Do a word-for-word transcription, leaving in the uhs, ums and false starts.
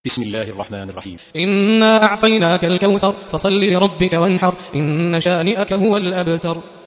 بسم الله الرحمن الرحيم. إنا أعطيناك الكوثر فصل لربك وانحر إن شانئك هو الأبتر.